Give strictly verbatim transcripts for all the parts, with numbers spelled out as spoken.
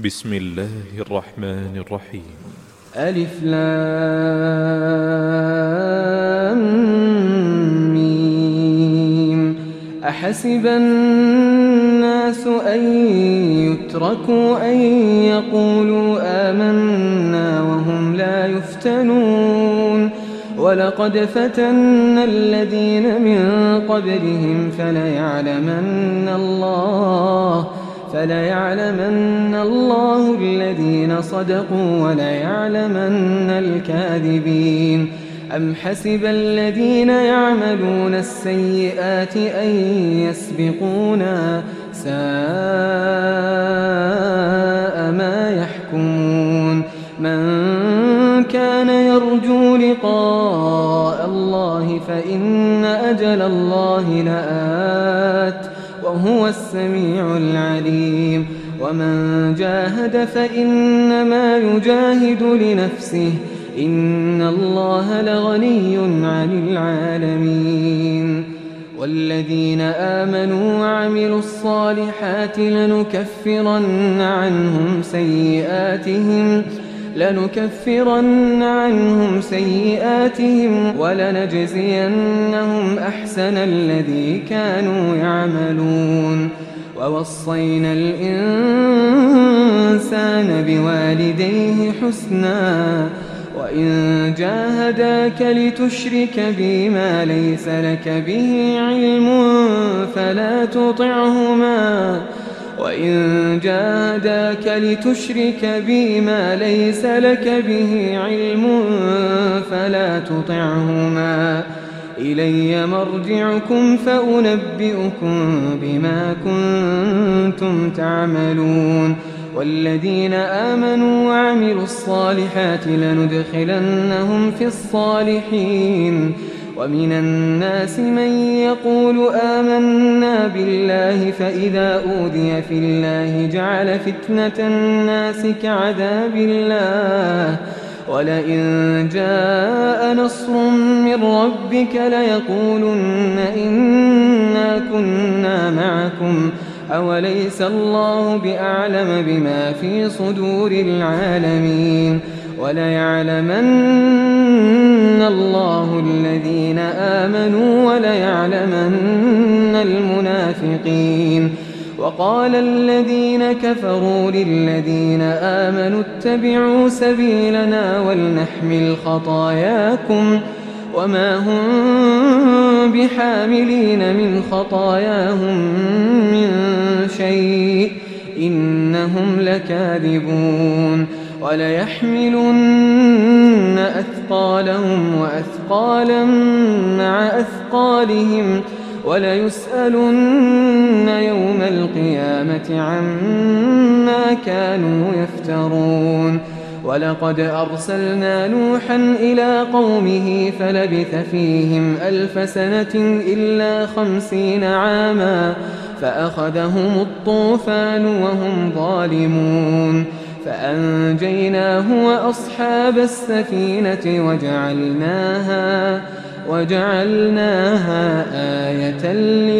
بسم الله الرحمن الرحيم. ألف لام ميم. أحسب الناس أن يتركوا أن يقولوا آمنا وهم لا يفتنون ولقد فتنا الذين من قبلهم فليعلمن الله فليعلمن الله الذين صدقوا وليعلمن الكاذبين. أم حسب الذين يعملون السيئات أن يسبقونا ساء ما يحكمون. من كان يرجو لقاء الله فإن أجل الله لآت وهو السميع العليم. ومن جاهد فإنما يجاهد لنفسه إن الله لغني عن العالمين. والذين آمنوا وعملوا الصالحات لنكفرن عنهم سيئاتهم لنكفرن عنهم سيئاتهم ولنجزينهم أحسن الذي كانوا يعملون. ووصينا الإنسان بوالديه حسنا وإن جاهداك لتشرك بي ما ليس لك به علم فلا تطعهما وإن جاهداك لتشرك بي ما ليس لك به علم فلا تطعهما إلي مرجعكم فأنبئكم بما كنتم تعملون. والذين آمنوا وعملوا الصالحات لندخلنهم في الصالحين. ومن الناس من يقول آمنا بالله فإذا أوذي في الله جعل فتنة الناس كعذاب الله ولئن جاء نصر من ربك ليقولن إنا كنا معكم أوليس الله بأعلم بما في صدور العالمين. وليعلمن الله الذين آمنوا وليعلمن المنافقين. وقال الذين كفروا للذين آمنوا اتبعوا سبيلنا ولنحمل خطاياكم وما هم بحاملين من خطاياهم من شيء إنهم لكاذبون. وليحملن أثقالهم وأثقالا مع أثقالهم وليسألن يوم القيامة عما كانوا يفترون. ولقد أرسلنا نوحا إلى قومه فلبث فيهم ألف سنة إلا خمسين عاما فأخذهم الطوفان وهم ظالمون فأنجيناه وأصحاب السفينة وجعلناها وجعلناها آية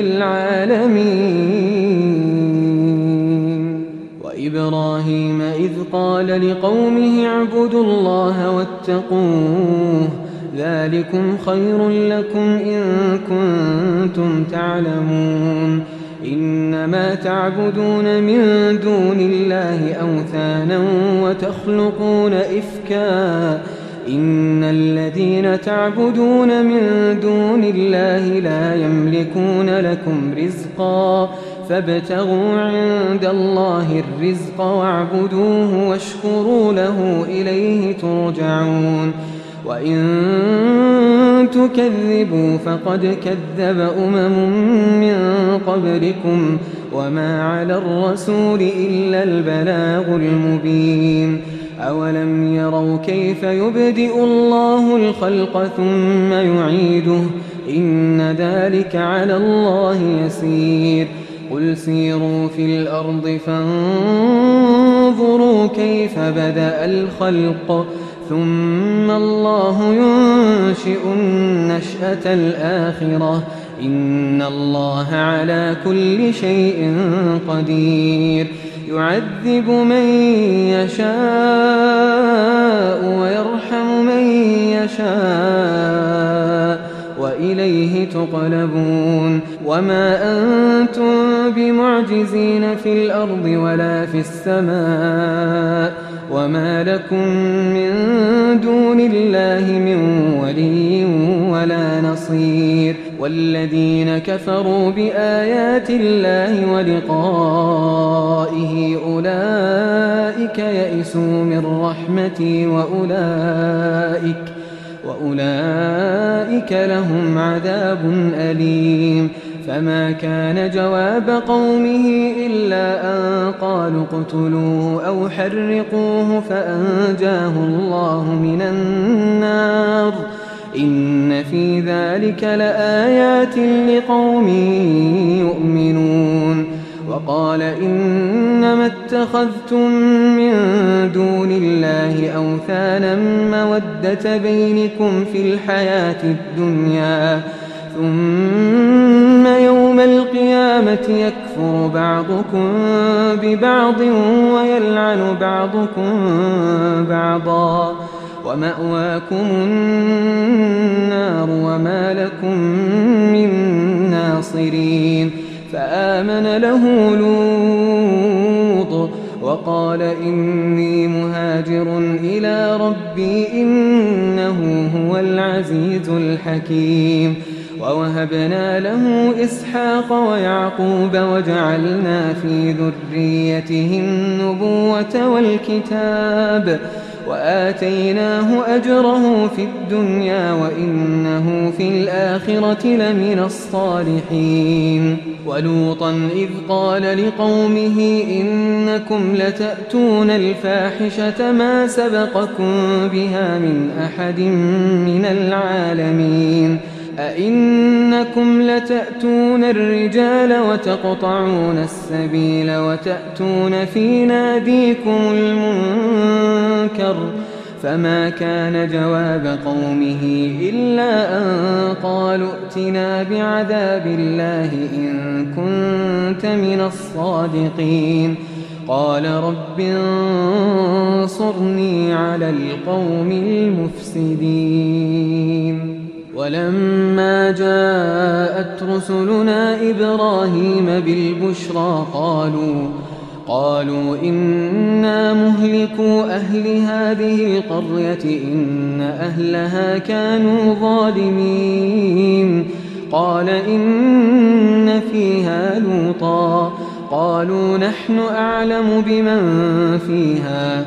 للعالمين. وإبراهيم إذ قال لقومه اعبدوا الله واتقوه ذلكم خير لكم إن كنتم تعلمون. إنما تعبدون من دون الله أوثانا وتخلقون إفكا إن الذين تعبدون من دون الله لا يملكون لكم رزقا فابتغوا عند الله الرزق واعبدوه واشكروا له إليه ترجعون. وإن تكذبوا فقد كذب أمم من قبلكم وما على الرسول إلا البلاغ المبين. أولم يروا كيف يبدئ الله الخلق ثم يعيده إن ذلك على الله يسير. قل سيروا في الأرض فانظروا كيف بدأ الخلق ثم الله ينشئ النشأة الآخرة إن الله على كل شيء قدير يعذب من يشاء ويرحم من يشاء وإليه تقلبون وما أنتم بمعجزين في الأرض ولا في السماء وما لكم من دون الله من ولي ولا نصير والذين كفروا بآيات الله ولقائه أولئك يئسوا من رحمتي وأولئك وأولئك لهم عذاب أليم فما كان جواب قومه إلا أن قالوا اقتلوه أو حرقوه فأنجاه الله من النار إن في ذلك لآيات لقوم يؤمنون وقال إنما اتخذتم من دون الله أوثانا مودة بينكم في الحياة الدنيا ثم يوم القيامة يكفر بعضكم ببعض ويلعن بعضكم بعضا ومأواكم النار وما لكم من ناصرين فآمن له لوط وقال إني مهاجر إلى ربي إنه هو العزيز الحكيم ووهبنا له إسحاق ويعقوب وجعلنا في ذريته النبوة والكتاب وآتيناه أجره في الدنيا وإنه في الآخرة لمن الصالحين ولوطا إذ قال لقومه إنكم لتأتون الفاحشة ما سبقكم بها من أحد من العالمين أئنكم لتأتون الرجال وتقطعون السبيل وتأتون في ناديكم المنكر فما كان جواب قومه إلا أن قالوا ائتنا بعذاب الله إن كنت من الصادقين قال رب انصرني على القوم المفسدين ولما جاءت رسلنا إبراهيم بالبشرى قالوا قالوا إنا مهلكو أهل هذه القرية إن أهلها كانوا ظالمين قال إن فيها لوطا قالوا نحن أعلم بمن فيها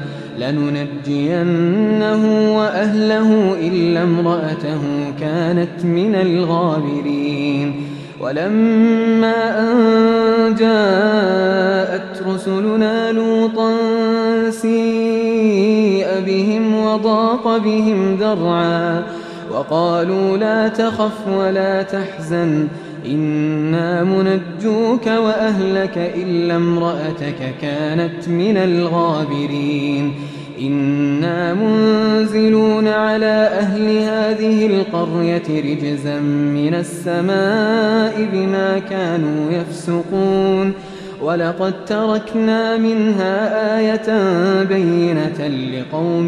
لننجينه وأهله إلا امرأته كانت من الغابرين ولما أن جاءت رسلنا لوطا سيء بهم وضاق بهم ذرعا وقالوا لا تخف ولا تحزن إنا منجوك وأهلك إلا امرأتك كانت من الغابرين إنا منزلون على أهل هذه القرية رجزا من السماء بما كانوا يفسقون ولقد تركنا منها آية بينة لقوم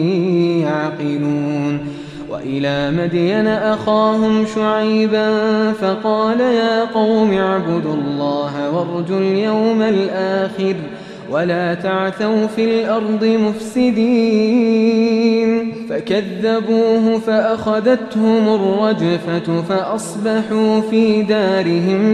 يعقلون وإلى مدين أخاهم شعيبا فقال يا قوم اعبدوا الله وارجوا اليوم الآخر ولا تعثوا في الأرض مفسدين فكذبوه فأخذتهم الرجفة فأصبحوا في دارهم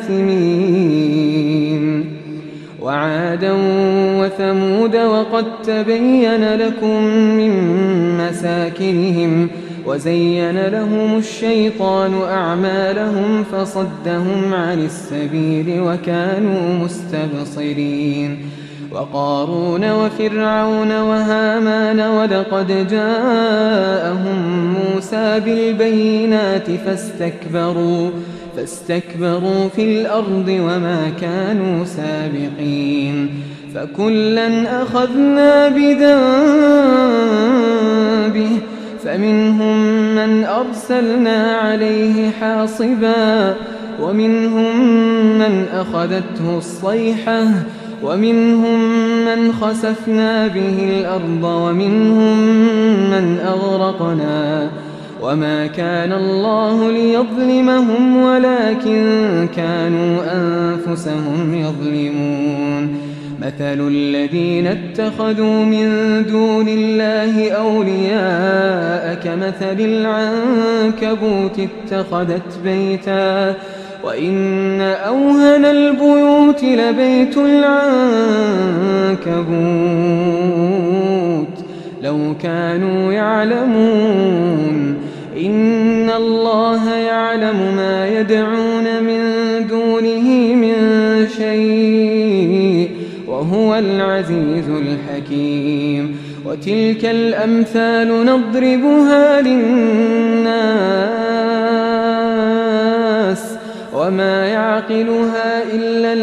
جاثمين وعادا وثمود وقد تبين لكم من مساكنهم وزين لهم الشيطان أعمالهم فصدهم عن السبيل وكانوا مستبصرين وقارون وفرعون وهامان ولقد جاءهم موسى بالبينات فاستكبروا فاستكبروا في الأرض وما كانوا سابقين فكلا أخذنا بذنبه فمنهم من أرسلنا عليه حاصبا ومنهم من أخذته الصيحة ومنهم من خسفنا به الأرض ومنهم من أغرقنا وما كان الله ليظلمهم ولكن كانوا أنفسهم يظلمون مثل الذين اتخذوا من دون الله أولياء كمثل العنكبوت اتخذت بيتا وإن أوهن البيوت لبيت العنكبوت لو كانوا يعلمون إن الله يعلم ما يدعون من دونه من شيء وهو العزيز الحكيم وتلك الأمثال نضربها للناس وما يعقلها إلا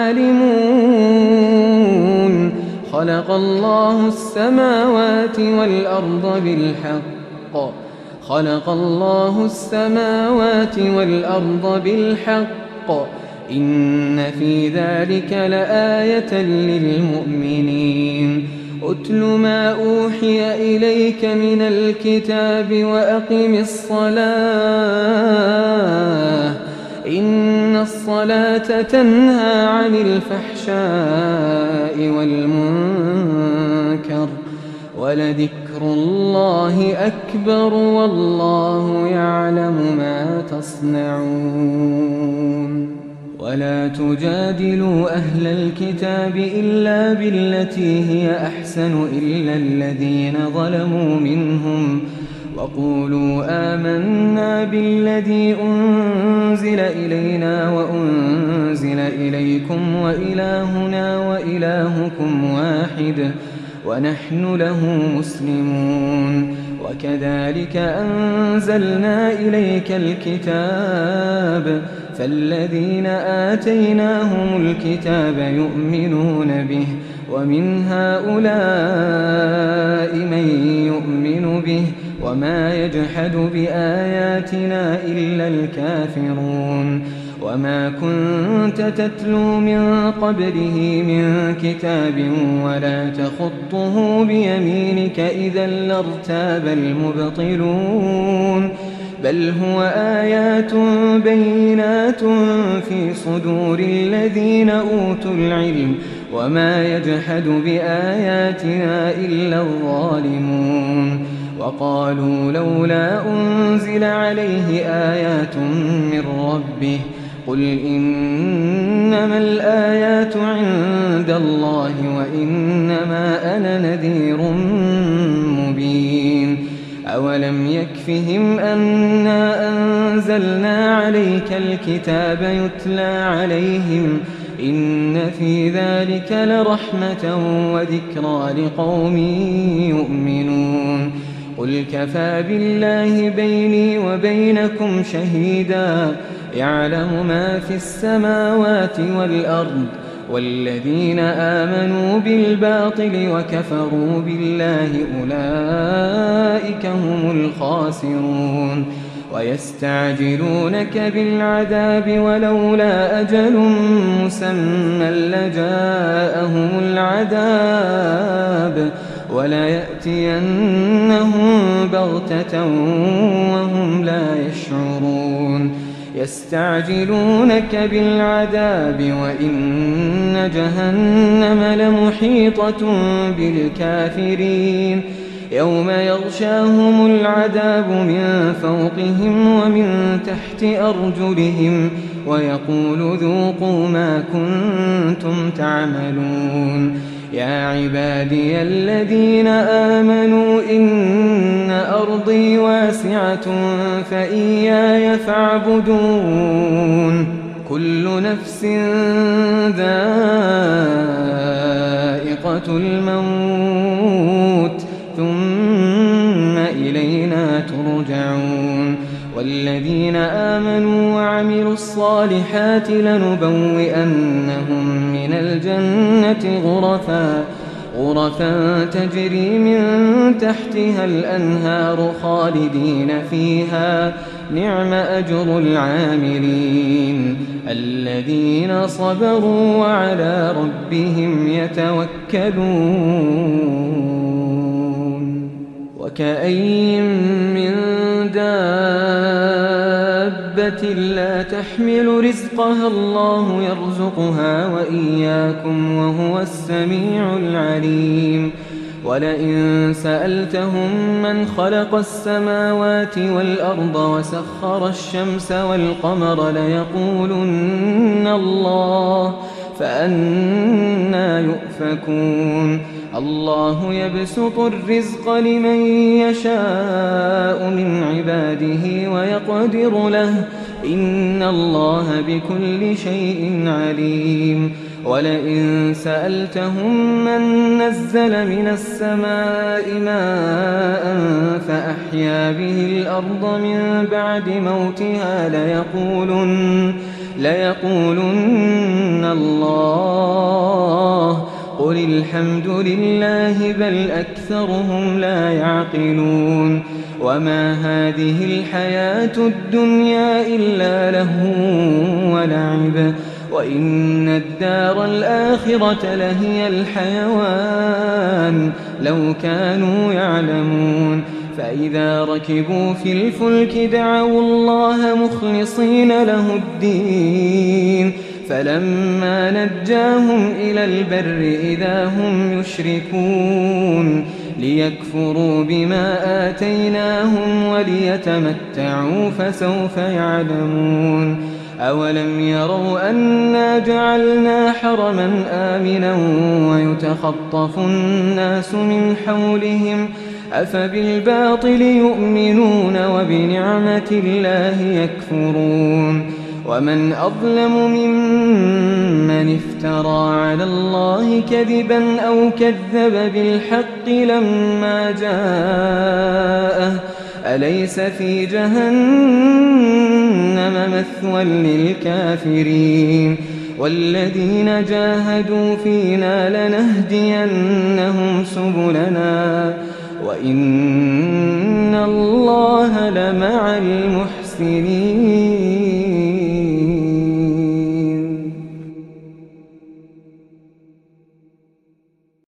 العالمون خلق الله السماوات والأرض بالحق خلق الله السماوات والأرض بالحق إن في ذلك لآية للمؤمنين أتل ما أوحي إليك من الكتاب وأقم الصلاة إن الصلاة تنهى عن الفحشاء والمنكر ولذكر الله أكبر والله يعلم ما تصنعون ولا تجادلوا أهل الكتاب إلا بالتي هي أحسن إلا الذين ظلموا منهم وقولوا آمنا بالذي أنزل إلينا وأنزل إليكم وإلهنا وإلهكم واحد ونحن له مسلمون وكذلك أنزلنا إليك الكتاب فالذين آتيناهم الكتاب يؤمنون به ومن هؤلاء من يؤمن به وما يجحد بآياتنا إلا الكافرون وما كنت تتلو من قبله من كتاب ولا تخطه بيمينك إذا لارتاب المبطلون بل هو آيات بينات في صدور الذين أوتوا العلم وما يجحد بآياتنا إلا الظالمون وقالوا لولا أنزل عليه آيات من ربه قل إنما الآيات عند الله وإنما أنا نذير مبين أولم يكفهم أنا أنزلنا عليك الكتاب يتلى عليهم إن في ذلك لرحمة وذكرى لقوم يؤمنون قل كفى بالله بيني وبينكم شهيدا يعلم ما في السماوات والأرض والذين آمنوا بالباطل وكفروا بالله أولئك هم الخاسرون ويستعجلونك بالعذاب ولولا أجل مسمى لجاءهم العذاب وليأتينهم بغتة وهم لا يشعرون يستعجلونك بالعذاب وإن جهنم لمحيطة بالكافرين يوم يغشاهم العذاب من فوقهم ومن تحت أرجلهم ويقول ذوقوا ما كنتم تعملون يا عبادي الذين آمنوا إن أرضي واسعة فإياي فاعبدون كل نفس ذائقة الموت ثم إلينا ترجعون والذين آمنوا وعملوا الصالحات لنبوئنهم من الجنة غرفا غرفا تجري من تحتها الأنهار خالدين فيها نعم أجر العاملين الذين صبروا وعلى ربهم يتوكلون وكأين من دابة لا تحمل رزقها الله يرزقها وإياكم وهو السميع العليم ولئن سألتهم من خلق السماوات والأرض وسخر الشمس والقمر ليقولن الله فأنى يؤفكون الله يبسط الرزق لمن يشاء من عباده ويقدر له إن الله بكل شيء عليم ولئن سألتهم من نزل من السماء ماء فأحيا به الأرض من بعد موتها ليقولن, ليقولن الله قل الحمد لله بل أكثرهم لا يعقلون وما هذه الحياة الدنيا إلا لهو ولعب وإن الدار الآخرة لهي الحيوان لو كانوا يعلمون فإذا ركبوا في الفلك دعوا الله مخلصين له الدين فلما نجاهم إلى البر إذا هم يشركون ليكفروا بما آتيناهم وليتمتعوا فسوف يعلمون أولم يروا أنا جعلنا حرما آمنا ويتخطف الناس من حولهم أفبالباطل يؤمنون وبنعمة الله يكفرون ومن أظلم ممن افترى على الله كذبا أو كذب بالحق لما جاءه أليس في جهنم مثوى للكافرين والذين جاهدوا فينا لنهدينهم سبلنا وإن الله لمع المحسنين